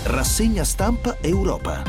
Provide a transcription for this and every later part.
Rassegna stampa Europa.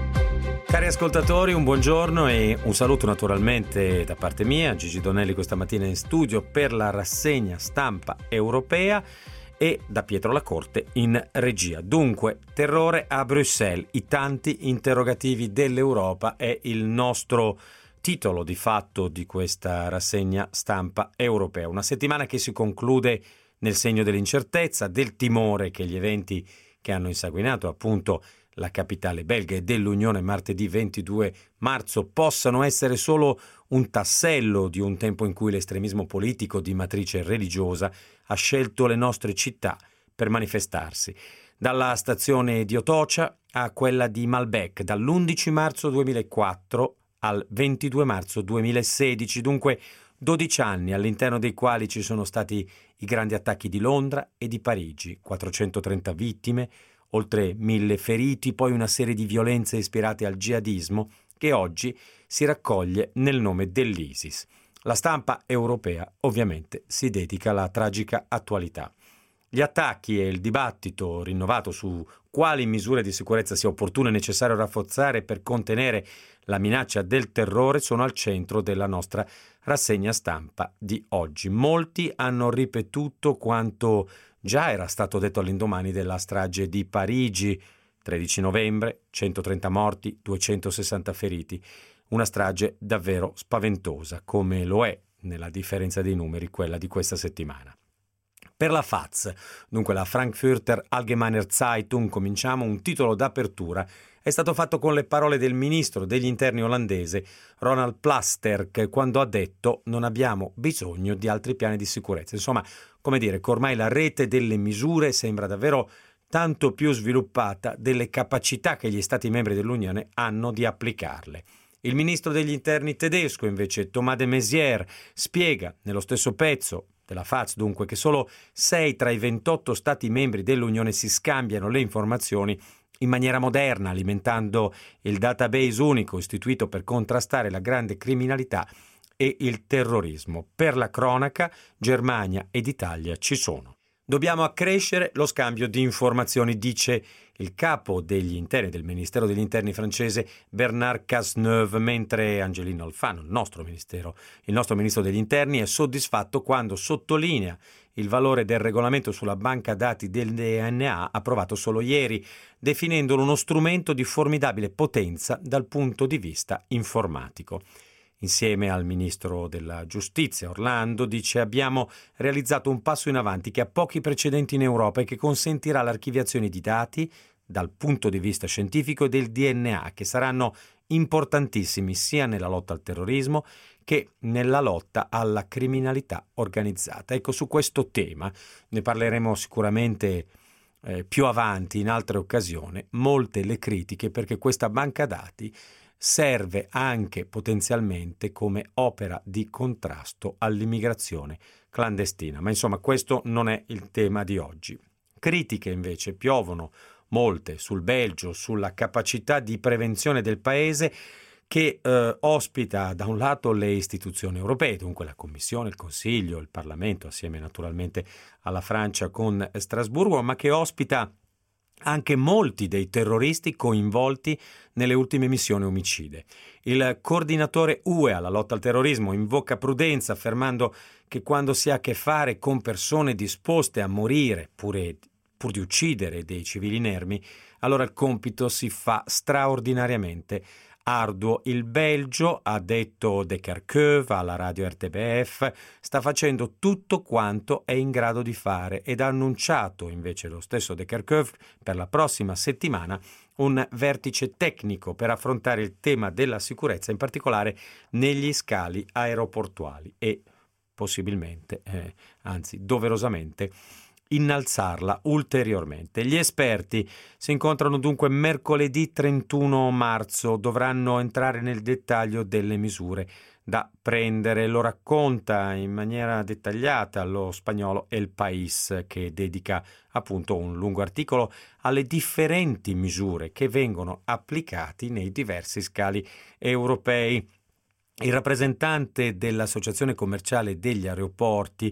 Cari ascoltatori, un buongiorno e un saluto naturalmente da parte mia, Gigi Donelli questa mattina in studio per la rassegna stampa europea e da Pietro Lacorte in regia. Dunque, terrore a Bruxelles, i tanti interrogativi dell'Europa è il nostro titolo di fatto di questa rassegna stampa europea. Una settimana che si conclude nel segno dell'incertezza, del timore che gli eventi che hanno insanguinato appunto la capitale belga e dell'Unione martedì 22 marzo possano essere solo un tassello di un tempo in cui l'estremismo politico di matrice religiosa ha scelto le nostre città per manifestarsi. Dalla stazione di Otocia a quella di Malbec, dall'11 marzo 2004 al 22 marzo 2016, dunque 12 anni all'interno dei quali ci sono stati i grandi attacchi di Londra e di Parigi, 430 vittime, oltre 1000 feriti, poi una serie di violenze ispirate al jihadismo che oggi si raccoglie nel nome dell'ISIS. La stampa europea ovviamente si dedica alla tragica attualità. Gli attacchi e il dibattito rinnovato su quali misure di sicurezza sia opportuno e necessario rafforzare per contenere la minaccia del terrore sono al centro della nostra rassegna stampa di oggi. Molti hanno ripetuto quanto già era stato detto all'indomani della strage di Parigi, 13 novembre, 130 morti, 260 feriti. Una strage davvero spaventosa, come lo è, nella differenza dei numeri, quella di questa settimana. Per la FAZ, dunque la Frankfurter Allgemeine Zeitung, cominciamo. Un titolo d'apertura è stato fatto con le parole del ministro degli interni olandese Ronald Plasterk quando ha detto non abbiamo bisogno di altri piani di sicurezza. Insomma, come dire che ormai la rete delle misure sembra davvero tanto più sviluppata delle capacità che gli Stati membri dell'Unione hanno di applicarle. Il ministro degli interni tedesco, invece, Thomas de Maizière, spiega nello stesso pezzo della FAZ, dunque, che solo 6 tra i 28 Stati membri dell'Unione si scambiano le informazioni in maniera moderna, alimentando il database unico istituito per contrastare la grande criminalità e il terrorismo. Per la cronaca, Germania ed Italia ci sono. Dobbiamo accrescere lo scambio di informazioni, dice il capo degli interni del Ministero degli Interni francese Bernard Cazeneuve, mentre Angelino Alfano, il nostro ministro degli Interni, è soddisfatto quando sottolinea il valore del regolamento sulla banca dati del DNA approvato solo ieri, definendolo uno strumento di formidabile potenza dal punto di vista informatico. Insieme al ministro della Giustizia Orlando dice abbiamo realizzato un passo in avanti che ha pochi precedenti in Europa e che consentirà l'archiviazione di dati dal punto di vista scientifico e del DNA, che saranno importantissimi sia nella lotta al terrorismo che nella lotta alla criminalità organizzata. Ecco, su questo tema ne parleremo sicuramente più avanti in altre occasioni. Molte le critiche perché questa banca dati serve anche potenzialmente come opera di contrasto all'immigrazione clandestina. Ma insomma questo non è il tema di oggi. Critiche invece piovono molte sul Belgio, sulla capacità di prevenzione del paese che ospita da un lato le istituzioni europee, dunque la Commissione, il Consiglio, il Parlamento, assieme naturalmente alla Francia con Strasburgo, ma che ospita anche molti dei terroristi coinvolti nelle ultime missioni omicide. Il coordinatore UE alla lotta al terrorismo invoca prudenza, affermando che quando si ha a che fare con persone disposte a morire pur di uccidere dei civili inermi, allora il compito si fa straordinariamente arduo. Il Belgio, ha detto De Kerckhove alla radio RTBF, sta facendo tutto quanto è in grado di fare ed ha annunciato invece lo stesso De Kerckhove per la prossima settimana un vertice tecnico per affrontare il tema della sicurezza, in particolare negli scali aeroportuali e possibilmente, anzi doverosamente, innalzarla ulteriormente. Gli esperti si incontrano dunque mercoledì 31 marzo, dovranno entrare nel dettaglio delle misure da prendere. Lo racconta in maniera dettagliata lo spagnolo El País, che dedica appunto un lungo articolo alle differenti misure che vengono applicati nei diversi scali europei. Il rappresentante dell'Associazione Commerciale degli Aeroporti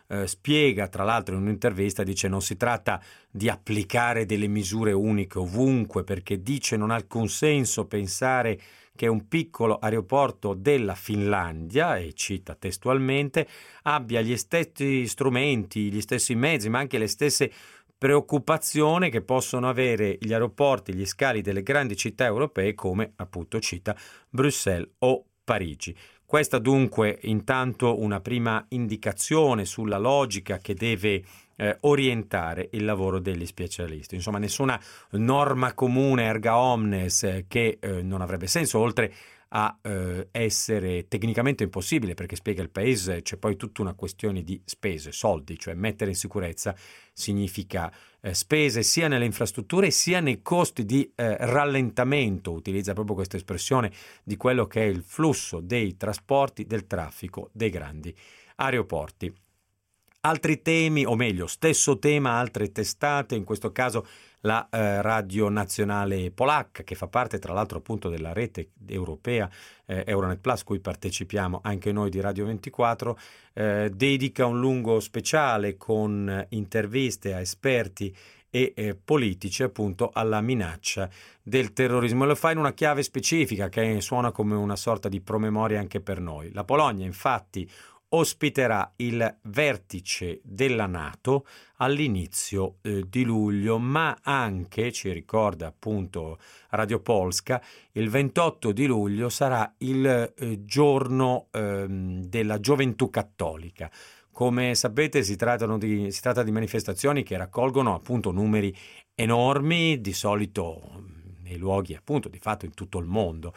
spiega, tra l'altro in un'intervista, dice non si tratta di applicare delle misure uniche ovunque, perché dice non ha alcun senso pensare che un piccolo aeroporto della Finlandia, e cita testualmente, abbia gli stessi strumenti, gli stessi mezzi, ma anche le stesse preoccupazioni che possono avere gli aeroporti, gli scali delle grandi città europee come appunto cita Bruxelles o Parigi. Questa dunque intanto una prima indicazione sulla logica che deve orientare il lavoro degli specialisti. Insomma, nessuna norma comune erga omnes che non avrebbe senso, oltre a essere tecnicamente impossibile, perché spiega il paese, c'è poi tutta una questione di spese, soldi, cioè mettere in sicurezza significa spese sia nelle infrastrutture sia nei costi di rallentamento, utilizza proprio questa espressione, di quello che è il flusso dei trasporti, del traffico dei grandi aeroporti. Altri temi, o meglio, stesso tema, altre testate, in questo caso la Radio Nazionale Polacca, che fa parte tra l'altro appunto della rete europea Euronet Plus, cui partecipiamo anche noi di Radio 24, dedica un lungo speciale con interviste a esperti e politici appunto alla minaccia del terrorismo, e lo fa in una chiave specifica che suona come una sorta di promemoria anche per noi. La Polonia infatti ospiterà il vertice della NATO all'inizio di luglio, ma anche, ci ricorda appunto Radio Polska, il 28 di luglio sarà il giorno della gioventù cattolica. Come sapete si tratta di manifestazioni che raccolgono appunto numeri enormi, di solito nei luoghi appunto di fatto in tutto il mondo,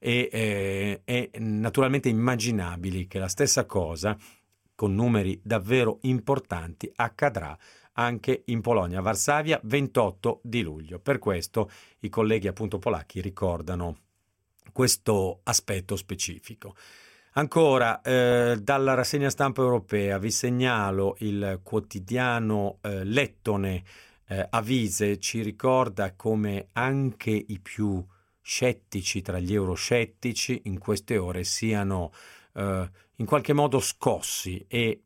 e è naturalmente immaginabile che la stessa cosa con numeri davvero importanti accadrà anche in Polonia, a Varsavia, 28 di luglio. Per questo i colleghi appunto polacchi ricordano questo aspetto specifico. Ancora, dalla rassegna stampa europea vi segnalo il quotidiano lettone Avise, ci ricorda come anche i più scettici tra gli euroscettici in queste ore siano in qualche modo scossi e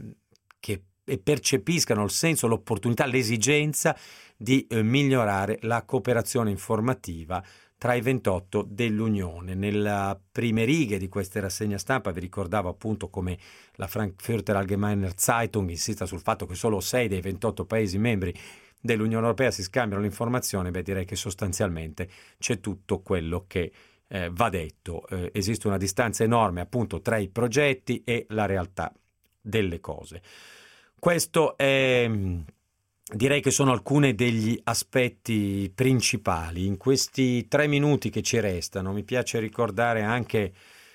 percepiscano il senso, l'opportunità, l'esigenza di migliorare la cooperazione informativa tra i 28 dell'Unione. Nelle prime righe di queste rassegne stampa vi ricordavo appunto come la Frankfurter Allgemeine Zeitung insista sul fatto che solo 6 dei 28 Paesi membri dell'Unione Europea si scambiano l'informazione. Direi che sostanzialmente c'è tutto quello che va detto. Esiste una distanza enorme appunto tra i progetti e la realtà delle cose. Questo è, direi che sono alcuni degli aspetti principali. In questi 3 minuti che ci restano mi piace ricordare anche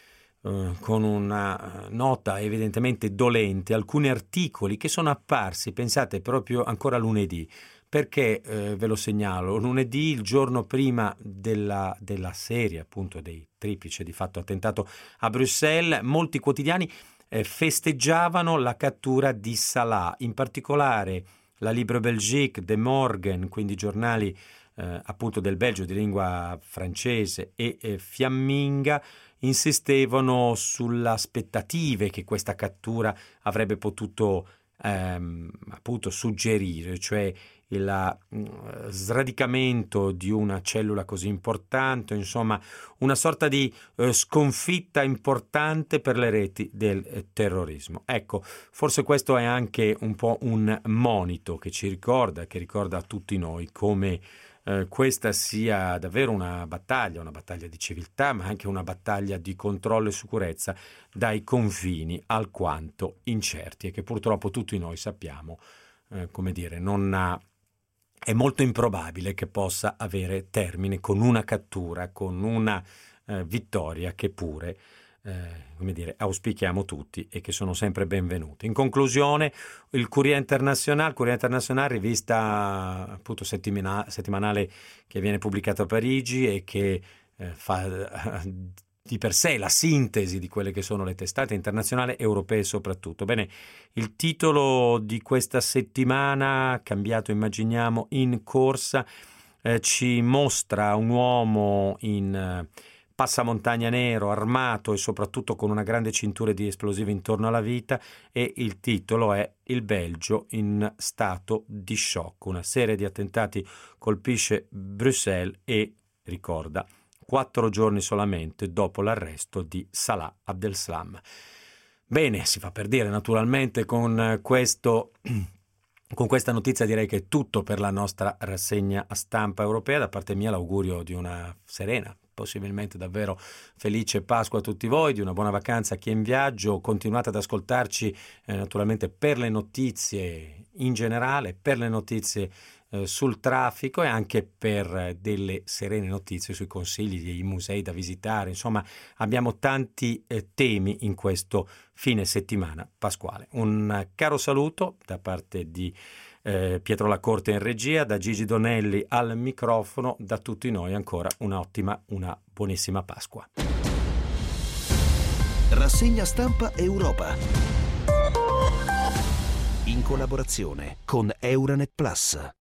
con una nota evidentemente dolente alcuni articoli che sono apparsi, pensate, proprio ancora lunedì. Perché ve lo segnalo? Lunedì, il giorno prima della serie appunto dei triplice di fatto attentato a Bruxelles, molti quotidiani festeggiavano la cattura di Salah, in particolare la Libre Belgique, De Morgen, quindi giornali appunto del Belgio di lingua francese, e Fiamminga insistevano sulle aspettative che questa cattura avrebbe potuto appunto suggerire, cioè il sradicamento di una cellula così importante, insomma una sorta di sconfitta importante per le reti del terrorismo. Ecco, forse questo è anche un po' un monito che ci ricorda, che ricorda a tutti noi come questa sia davvero una battaglia di civiltà, ma anche una battaglia di controllo e sicurezza dai confini alquanto incerti, e che purtroppo tutti noi sappiamo, come dire, è molto improbabile che possa avere termine con una cattura, con una vittoria che pure come dire, auspichiamo tutti e che sono sempre benvenuti. In conclusione, il Corriere Internazionale, rivista appunto settimanale che viene pubblicata a Parigi e che fa di per sé la sintesi di quelle che sono le testate internazionali, europee soprattutto. Bene, il titolo di questa settimana, cambiato immaginiamo in corsa, ci mostra un uomo in passamontagna nero, armato e soprattutto con una grande cintura di esplosivi intorno alla vita, e il titolo è Il Belgio in stato di shock. Una serie di attentati colpisce Bruxelles e, ricorda, 4 giorni solamente dopo l'arresto di Salah Abdeslam. Bene, si fa per dire naturalmente con questa notizia direi che è tutto per la nostra rassegna stampa europea. Da parte mia l'augurio di una serena, possibilmente davvero felice Pasqua a tutti voi, di una buona vacanza a chi è in viaggio. Continuate ad ascoltarci naturalmente per le notizie in generale, per le notizie sul traffico e anche per delle serene notizie sui consigli dei musei da visitare. Insomma, abbiamo tanti temi in questo fine settimana pasquale. Un caro saluto da parte di Pietro Lacorte in regia, da Gigi Donelli al microfono, da tutti noi ancora una buonissima Pasqua. Rassegna stampa Europa, in collaborazione con Euranet Plus.